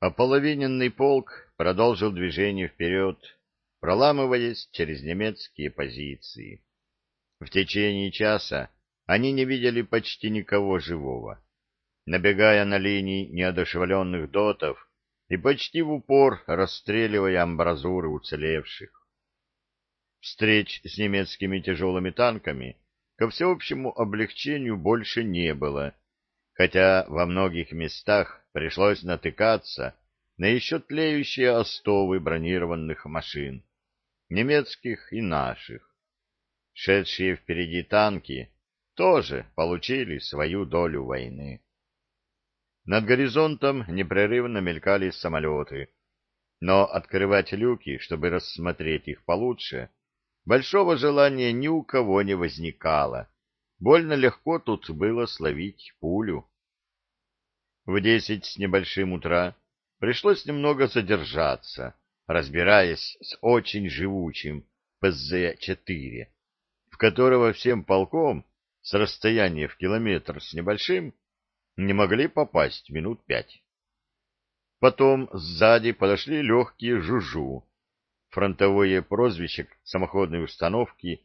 Ополовиненный полк продолжил движение вперед, проламываясь через немецкие позиции. В течение часа они не видели почти никого живого, набегая на линии неодушевленных дотов и почти в упор расстреливая амбразуры уцелевших. Встреч с немецкими тяжелыми танками ко всеобщему облегчению больше не было, хотя во многих местах пришлось натыкаться на еще тлеющие остовы бронированных машин, немецких и наших. Шедшие впереди танки тоже получили свою долю войны. Над горизонтом непрерывно мелькали самолеты, но открывать люки, чтобы рассмотреть их получше, большого желания ни у кого не возникало. Больно легко тут было словить пулю. В 10 с небольшим утра пришлось немного задержаться, разбираясь с очень живучим ПЗ-4, в которого всем полком с расстояния в километр с небольшим не могли попасть минут 5. Потом сзади подошли легкие «Жужу», фронтовое прозвище самоходной установки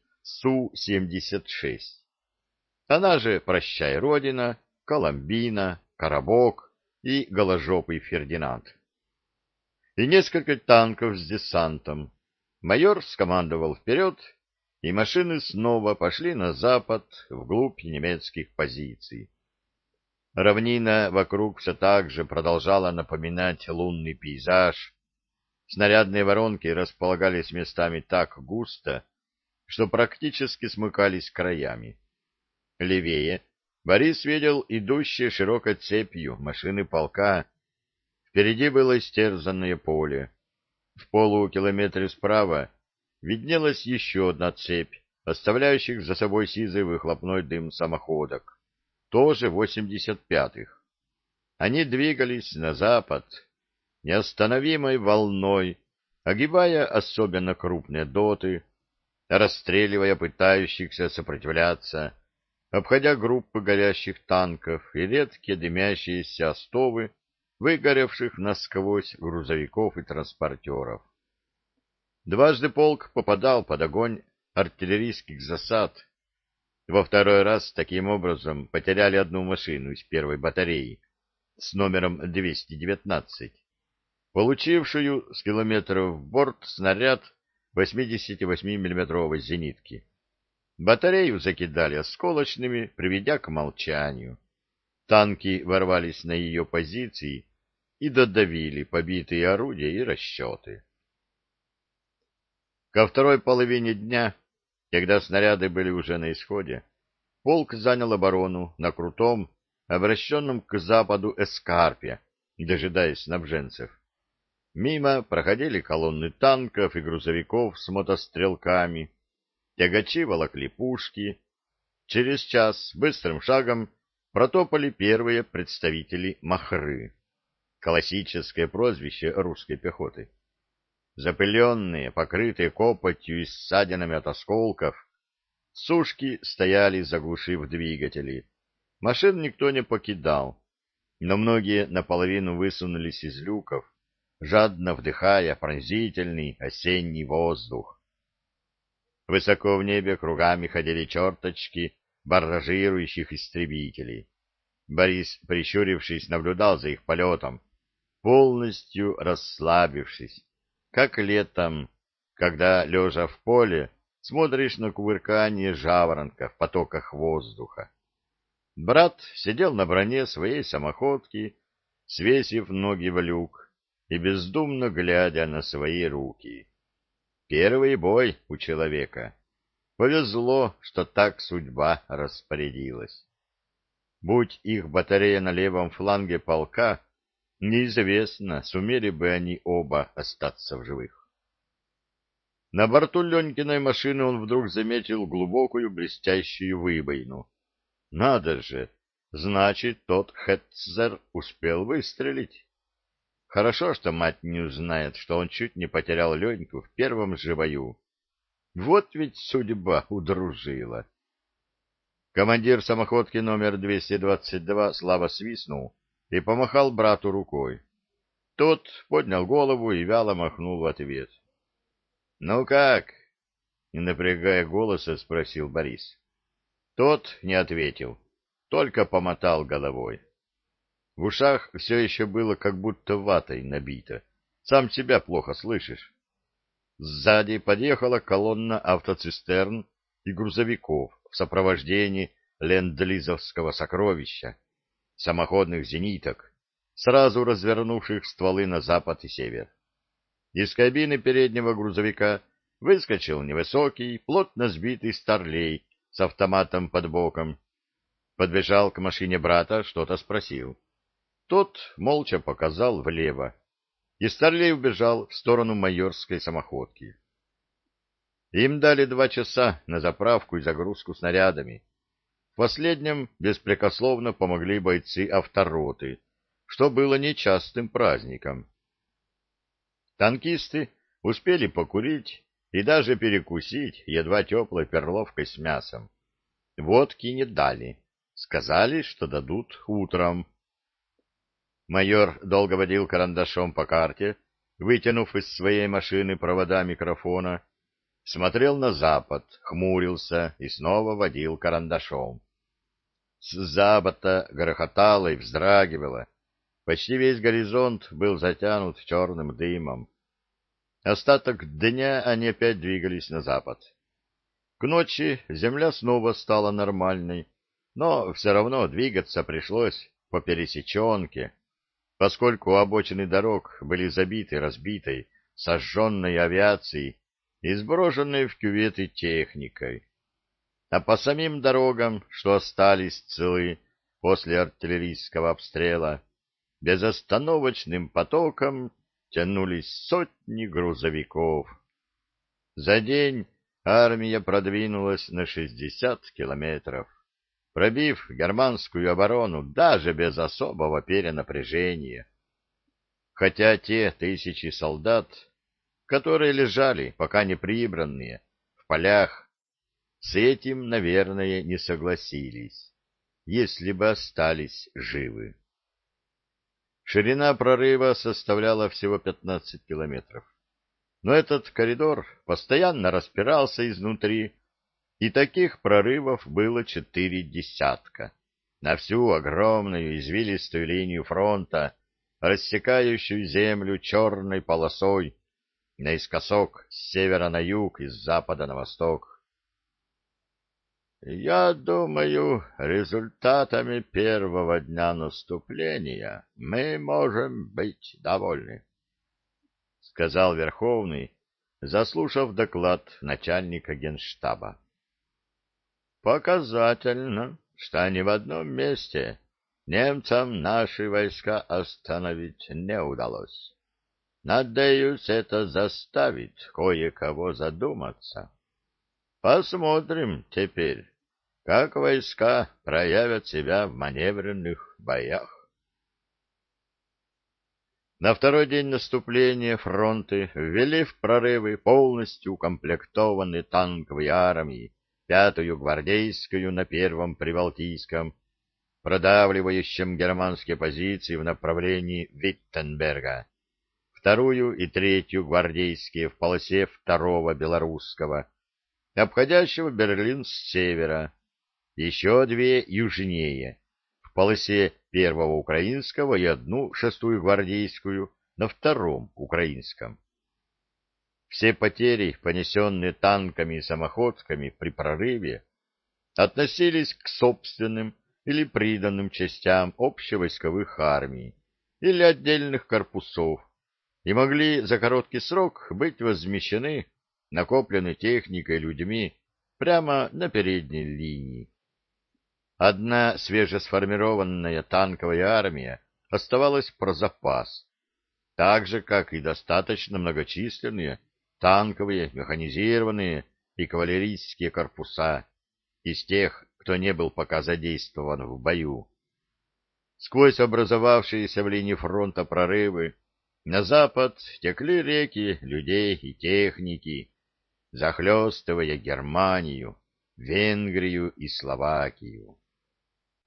Су-76. Она же «Прощай, Родина», «Коломбина», «Коробок» и «Голожопый Фердинанд». И несколько танков с десантом. Майор скомандовал вперед, и машины снова пошли на запад, вглубь немецких позиций. Равнина вокруг все так же продолжала напоминать лунный пейзаж. Снарядные воронки располагались местами так густо, что практически смыкались краями. Левее Борис видел идущие широкой цепью машины полка. Впереди было истерзанное поле. В полукилометре справа виднелась еще одна цепь, оставляющих за собой сизый выхлопной дым самоходок, тоже 85-х. Они двигались на запад неостановимой волной, огибая особенно крупные доты, расстреливая пытающихся сопротивляться, обходя группы горящих танков и редкие дымящиеся остовы выгоревших насквозь грузовиков и транспортеров. Дважды полк попадал под огонь артиллерийских засад. Во второй раз таким образом потеряли одну машину из первой батареи с номером 219, получившую с километров в борт снаряд 88-миллиметровой зенитки. Батарею закидали осколочными, приведя к молчанию. Танки ворвались на ее позиции и додавили побитые орудия и расчеты. Ко второй половине дня, когда снаряды были уже на исходе, полк занял оборону на крутом, обращенном к западу эскарпе, дожидаясь снабженцев. Мимо проходили колонны танков и грузовиков с мотострелками, тягачи волокли пушки. Через час быстрым шагом протопали первые представители махры, классическое прозвище русской пехоты. Запыленные, покрытые копотью и ссадинами от осколков, сушки стояли, заглушив двигатели. Машин никто не покидал, но многие наполовину высунулись из люков, жадно вдыхая пронзительный осенний воздух. Высоко в небе кругами ходили черточки барражирующих истребителей. Борис, прищурившись, наблюдал за их полетом, полностью расслабившись, как летом, когда, лежа в поле, смотришь на кувыркание жаворонка в потоках воздуха. Брат сидел на броне своей самоходки, свесив ноги в люк и бездумно глядя на свои руки. Первый бой у человека. Повезло, что так судьба распорядилась. Будь их батарея на левом фланге полка, неизвестно, сумели бы они оба остаться в живых. На борту Ленькиной машины он вдруг заметил глубокую блестящую выбоину. Надо же, значит, тот Хетцер успел выстрелить. Хорошо, что мать не узнает, что он чуть не потерял Леньку в первом же бою. Вот ведь судьба удружила. Командир самоходки номер 222 слабо свистнул и помахал брату рукой. Тот поднял голову и вяло махнул в ответ. — Ну как? — не напрягая голоса, спросил Борис. Тот не ответил, только помотал головой. В ушах все еще было как будто ватой набито. Сам себя плохо слышишь. Сзади подъехала колонна автоцистерн и грузовиков в сопровождении ленд-лизовского сокровища, самоходных зениток, сразу развернувших стволы на запад и север. Из кабины переднего грузовика выскочил невысокий, плотно сбитый старлей с автоматом под боком. Подбежал к машине брата, что-то спросил. Тот молча показал влево, и старлей убежал в сторону майорской самоходки. Им дали 2 часа на заправку и загрузку снарядами. В последнем беспрекословно помогли бойцы автороты, что было нечастым праздником. Танкисты успели покурить и даже перекусить едва теплой перловкой с мясом. Водки не дали, сказали, что дадут утром. Майор долго водил карандашом по карте, вытянув из своей машины провода микрофона, смотрел на запад, хмурился и снова водил карандашом. С запада грохотало и вздрагивало. Почти весь горизонт был затянут черным дымом. Остаток дня они опять двигались на запад. К ночи земля снова стала нормальной, но все равно двигаться пришлось по пересеченке, поскольку обочины дорог были забиты разбитой, сожженной авиацией и сброшенной в кюветы техникой. А по самим дорогам, что остались целы после артиллерийского обстрела, безостановочным потоком тянулись сотни грузовиков. За день армия продвинулась на 60 километров, пробив германскую оборону даже без особого перенапряжения. Хотя те 1000 солдат, которые лежали, пока не прибранные, в полях, с этим, наверное, не согласились, если бы остались живы. Ширина прорыва составляла всего 15 километров. Но этот коридор постоянно распирался изнутри, и таких прорывов было 4 десятка на всю огромную извилистую линию фронта, рассекающую землю черной полосой наискосок с севера на юг и с запада на восток. Я думаю, результатами первого дня наступления мы можем быть довольны, — сказал Верховный, заслушав доклад начальника Генштаба. Показательно, что ни в одном месте немцам наши войска остановить не удалось. Надеюсь, это заставит кое-кого задуматься. Посмотрим теперь, как войска проявят себя в маневренных боях. На второй день наступления фронты ввели в прорывы полностью укомплектованные танковые армии, 5-ю гвардейскую на Первом Прибалтийском, продавливающем германские позиции в направлении Виттенберга, 2-ю и 3-ю гвардейские в полосе 2-го белорусского, обходящего Берлин с севера, еще 2 южнее, в полосе 1-го украинского и 1 6-ю гвардейскую на 2-м украинском. Все потери, понесенные танками и самоходками при прорыве, относились к собственным или приданным частям общевойсковых армий или отдельных корпусов и могли за короткий срок быть возмещены накопленной техникой и людьми прямо на передней линии. Одна свежесформированная танковая армия оставалась про запас, так же, как и достаточно многочисленные танковые, механизированные и кавалерийские корпуса из тех, кто не был пока задействован в бою. Сквозь образовавшиеся в линии фронта прорывы на запад текли реки людей и техники, захлестывая Германию, Венгрию и Словакию.